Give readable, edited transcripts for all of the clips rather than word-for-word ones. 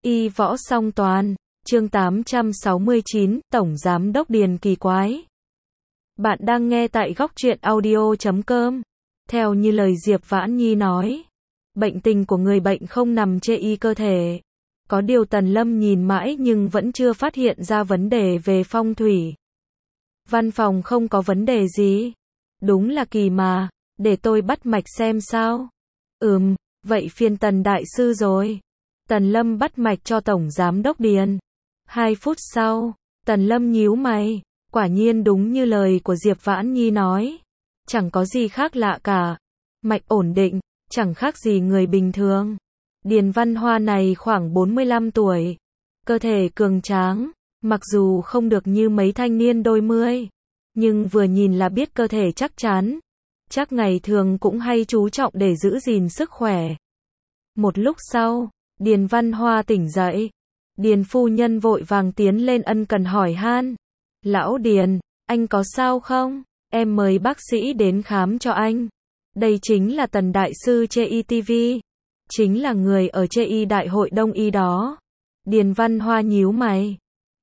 Y võ song toàn, chương 869, Tổng Giám đốc Điền kỳ quái. Bạn đang nghe tại góc truyện audio.com. Theo như lời Diệp Vãn Nhi nói, bệnh tình của người bệnh không nằm chê y cơ thể. Có điều Tần Lâm nhìn mãi nhưng vẫn chưa phát hiện ra vấn đề về phong thủy. Văn phòng không có vấn đề gì. Đúng là kỳ mà, để tôi bắt mạch xem sao. Vậy phiên Tần Đại Sư rồi. Tần Lâm bắt mạch cho Tổng Giám đốc Điền. 2 phút sau, Tần Lâm nhíu mày. Quả nhiên đúng như lời của Diệp Vãn Nhi nói. Chẳng có gì khác lạ cả. Mạch ổn định, chẳng khác gì người bình thường. Điền Văn Hoa này khoảng 45 tuổi. Cơ thể cường tráng, mặc dù không được như mấy thanh niên đôi mươi. Nhưng vừa nhìn là biết cơ thể chắc chắn. Chắc ngày thường cũng hay chú trọng để giữ gìn sức khỏe. Một lúc sau, Điền Văn Hoa tỉnh dậy. Điền phu nhân vội vàng tiến lên ân cần hỏi han. Lão Điền, anh có sao không? Em mời bác sĩ đến khám cho anh. Đây chính là Tần Đại Sư Chê TV. Chính là người ở Chê Đại hội Đông Y đó. Điền Văn Hoa nhíu mày.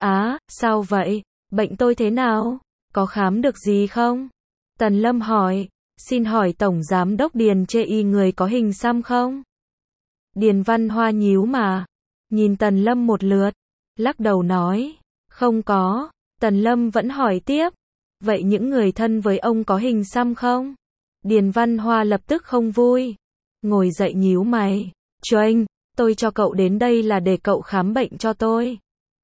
Sao vậy? Bệnh tôi thế nào? Có khám được gì không? Tần Lâm hỏi. Xin hỏi Tổng Giám đốc Điền Chê người có hình xăm không? Điền Văn Hoa nhíu mà. Nhìn Tần Lâm một lượt. Lắc đầu nói. Không có. Tần Lâm vẫn hỏi tiếp. Vậy những người thân với ông có hình xăm không? Điền Văn Hoa lập tức không vui. Ngồi dậy nhíu mày. Choanh, tôi cho cậu đến đây là để cậu khám bệnh cho tôi.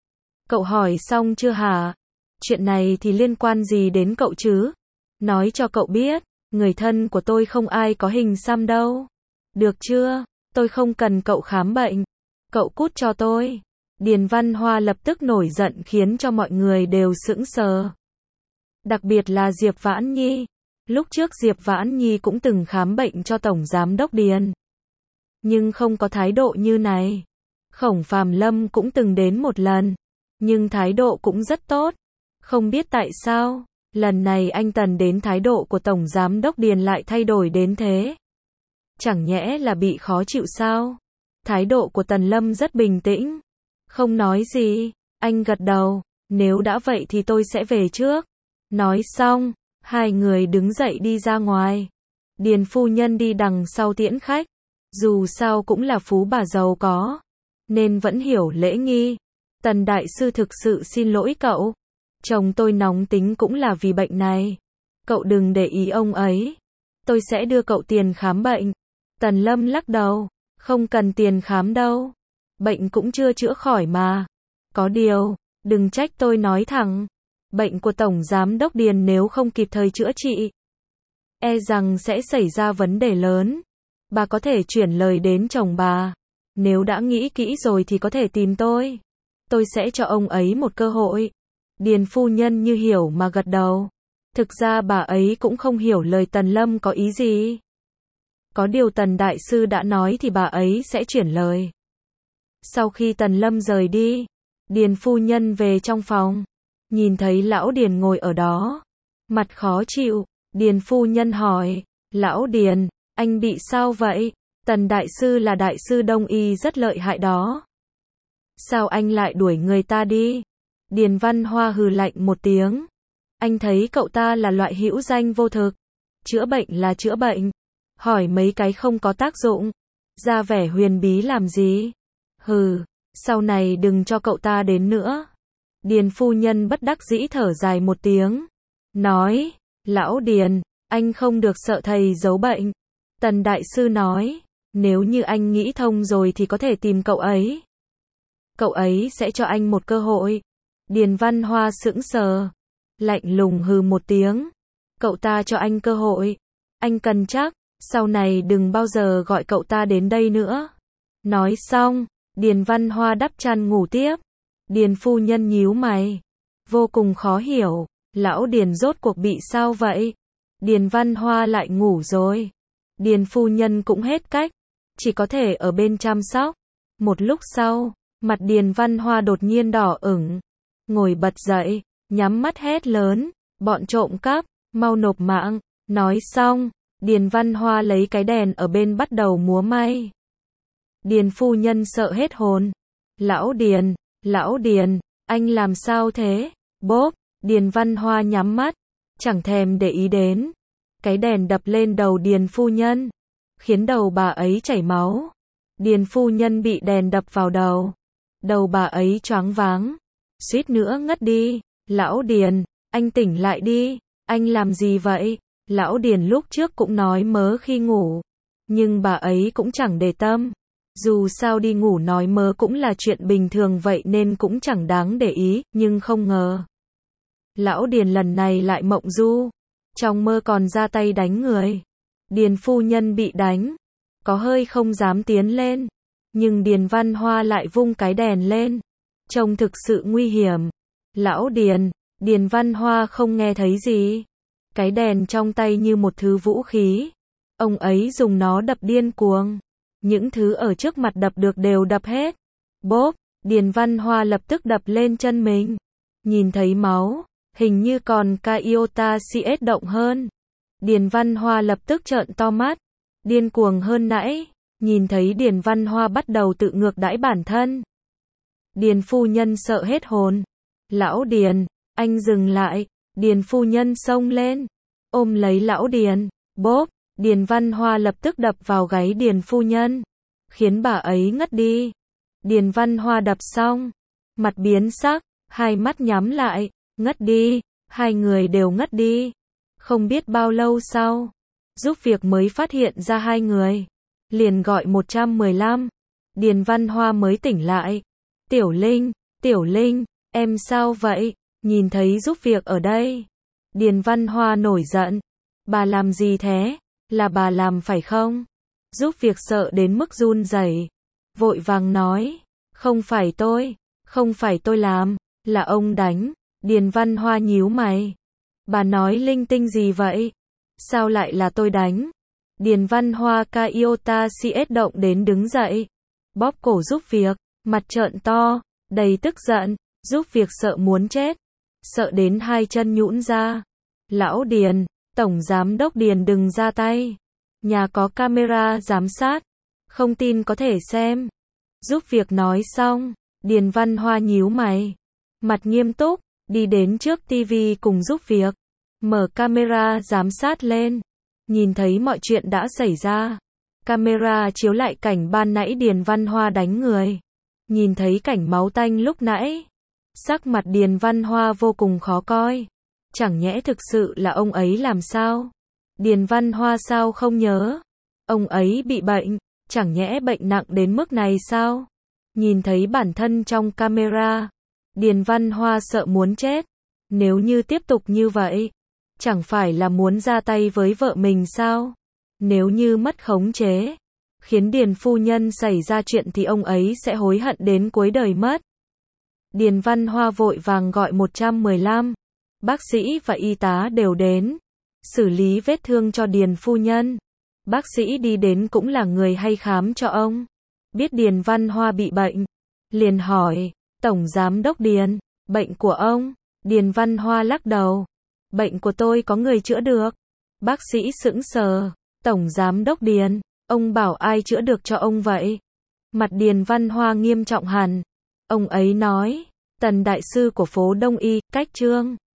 Cậu hỏi xong chưa hả? Chuyện này thì liên quan gì đến cậu chứ? Nói cho cậu biết, người thân của tôi không ai có hình xăm đâu. Được chưa? Tôi không cần cậu khám bệnh. Cậu cút cho tôi. Điền Văn Hoa lập tức nổi giận khiến cho mọi người đều sững sờ. Đặc biệt là Diệp Vãn Nhi. Lúc trước Diệp Vãn Nhi cũng từng khám bệnh cho Tổng Giám đốc Điền. Nhưng không có thái độ như này. Khổng Phàm Lâm cũng từng đến một lần. Nhưng thái độ cũng rất tốt. Không biết tại sao, lần này anh Tần đến thái độ của Tổng Giám đốc Điền lại thay đổi đến thế. Chẳng nhẽ là bị khó chịu sao? Thái độ của Tần Lâm rất bình tĩnh. Không nói gì, anh gật đầu. Nếu đã vậy thì tôi sẽ về trước. Nói xong, hai người đứng dậy đi ra ngoài. Điền phu nhân đi đằng sau tiễn khách. Dù sao cũng là phú bà giàu có, nên vẫn hiểu lễ nghi. Tần Đại Sư thực sự xin lỗi cậu. Chồng tôi nóng tính cũng là vì bệnh này. Cậu đừng để ý ông ấy. Tôi sẽ đưa cậu tiền khám bệnh. Tần Lâm lắc đầu. Không cần tiền khám đâu. Bệnh cũng chưa chữa khỏi mà. Có điều, đừng trách tôi nói thẳng. Bệnh của Tổng Giám đốc Điền nếu không kịp thời chữa trị, e rằng sẽ xảy ra vấn đề lớn. Bà có thể chuyển lời đến chồng bà. Nếu đã nghĩ kỹ rồi thì có thể tìm tôi. Tôi sẽ cho ông ấy một cơ hội. Điền phu nhân như hiểu mà gật đầu. Thực ra bà ấy cũng không hiểu lời Tần Lâm có ý gì. Có điều Tần Đại Sư đã nói thì bà ấy sẽ chuyển lời. Sau khi Tần Lâm rời đi, Điền phu nhân về trong phòng. Nhìn thấy lão Điền ngồi ở đó. Mặt khó chịu. Điền phu nhân hỏi. Lão Điền, anh bị sao vậy? Tần Đại Sư là Đại Sư Đông Y rất lợi hại đó. Sao anh lại đuổi người ta đi? Điền Văn Hoa hừ lạnh một tiếng. Anh thấy cậu ta là loại hữu danh vô thực. Chữa bệnh là chữa bệnh. Hỏi mấy cái không có tác dụng. Ra vẻ huyền bí làm gì? Hừ, sau này đừng cho cậu ta đến nữa. Điền phu nhân bất đắc dĩ thở dài một tiếng. Nói, lão Điền, anh không được sợ thầy giấu bệnh. Tần Đại Sư nói, nếu như anh nghĩ thông rồi thì có thể tìm cậu ấy. Cậu ấy sẽ cho anh một cơ hội. Điền Văn Hoa sững sờ. Lạnh lùng hừ một tiếng. Cậu ta cho anh cơ hội. Anh cần chắc, sau này đừng bao giờ gọi cậu ta đến đây nữa. Nói xong, Điền Văn Hoa đắp chăn ngủ tiếp. Điền phu nhân nhíu mày. Vô cùng khó hiểu. Lão Điền rốt cuộc bị sao vậy? Điền Văn Hoa lại ngủ rồi. Điền phu nhân cũng hết cách. Chỉ có thể ở bên chăm sóc. Một lúc sau, mặt Điền Văn Hoa đột nhiên đỏ ửng. Ngồi bật dậy, nhắm mắt hét lớn. Bọn trộm cắp, mau nộp mạng. Nói xong, Điền Văn Hoa lấy cái đèn ở bên bắt đầu múa may. Điền phu nhân sợ hết hồn. Lão Điền, anh làm sao thế? Bốp, Điền Văn Hoa nhắm mắt, chẳng thèm để ý đến. Cái đèn đập lên đầu Điền phu nhân, khiến đầu bà ấy chảy máu. Điền phu nhân bị đèn đập vào đầu. Đầu bà ấy choáng váng, suýt nữa ngất đi. Lão Điền, anh tỉnh lại đi, anh làm gì vậy? Lão Điền lúc trước cũng nói mớ khi ngủ, nhưng bà ấy cũng chẳng để tâm. Dù sao đi ngủ nói mớ cũng là chuyện bình thường vậy nên cũng chẳng đáng để ý, nhưng không ngờ. Lão Điền lần này lại mộng du, trong mơ còn ra tay đánh người. Điền phu nhân bị đánh, có hơi không dám tiến lên, nhưng Điền Văn Hoa lại vung cái đèn lên, trông thực sự nguy hiểm. Lão Điền, Điền Văn Hoa không nghe thấy gì. Cái đèn trong tay như một thứ vũ khí. Ông ấy dùng nó đập điên cuồng. Những thứ ở trước mặt đập được đều đập hết. Bốp, Điền Văn Hoa lập tức đập lên chân mình. Nhìn thấy máu, hình như còn Iota CS động hơn. Điền Văn Hoa lập tức trợn to mắt, điên cuồng hơn nãy. Nhìn thấy Điền Văn Hoa bắt đầu tự ngược đãi bản thân. Điền phu nhân sợ hết hồn. Lão Điền, anh dừng lại. Điền phu nhân xông lên, ôm lấy lão Điền. Bốp, Điền Văn Hoa lập tức đập vào gáy Điền phu nhân, khiến bà ấy ngất đi. Điền Văn Hoa đập xong, mặt biến sắc, hai mắt nhắm lại, ngất đi. Hai người đều ngất đi. Không biết bao lâu sau, giúp việc mới phát hiện ra hai người, liền gọi 115. Điền Văn Hoa mới tỉnh lại. Tiểu Linh, em sao vậy? Nhìn thấy giúp việc ở đây. Điền Văn Hoa nổi giận. Bà làm gì thế? Là bà làm phải không? Giúp việc sợ đến mức run rẩy, vội vàng nói. Không phải tôi làm, là ông đánh. Điền Văn Hoa nhíu mày. Bà nói linh tinh gì vậy? Sao lại là tôi đánh? Điền Văn Hoa Iota CS động đến đứng dậy, bóp cổ giúp việc, mặt trợn to, đầy tức giận. Giúp việc sợ muốn chết, sợ đến hai chân nhũn ra. Lão Điền, Tổng Giám đốc Điền đừng ra tay. Nhà có camera giám sát, không tin có thể xem. Giúp việc nói xong, Điền Văn Hoa nhíu mày, mặt nghiêm túc, đi đến trước tivi cùng giúp việc, mở camera giám sát lên, nhìn thấy mọi chuyện đã xảy ra. Camera chiếu lại cảnh ban nãy Điền Văn Hoa đánh người, nhìn thấy cảnh máu tanh lúc nãy. Sắc mặt Điền Văn Hoa vô cùng khó coi. Chẳng nhẽ thực sự là ông ấy làm sao? Điền Văn Hoa sao không nhớ? Ông ấy bị bệnh, chẳng nhẽ bệnh nặng đến mức này sao? Nhìn thấy bản thân trong camera, Điền Văn Hoa sợ muốn chết. Nếu như tiếp tục như vậy, chẳng phải là muốn ra tay với vợ mình sao? Nếu như mất khống chế, khiến Điền phu nhân xảy ra chuyện thì ông ấy sẽ hối hận đến cuối đời mất. Điền Văn Hoa vội vàng gọi 115. Bác sĩ và y tá đều đến, xử lý vết thương cho Điền phu nhân. Bác sĩ đi đến cũng là người hay khám cho ông. Biết Điền Văn Hoa bị bệnh, liền hỏi, Tổng Giám đốc Điền, bệnh của ông? Điền Văn Hoa lắc đầu, bệnh của tôi có người chữa được. Bác sĩ sững sờ, Tổng Giám đốc Điền, ông bảo ai chữa được cho ông vậy? Mặt Điền Văn Hoa nghiêm trọng hẳn. Ông ấy nói, Tần đại sư của phố Đông Y, cách Trương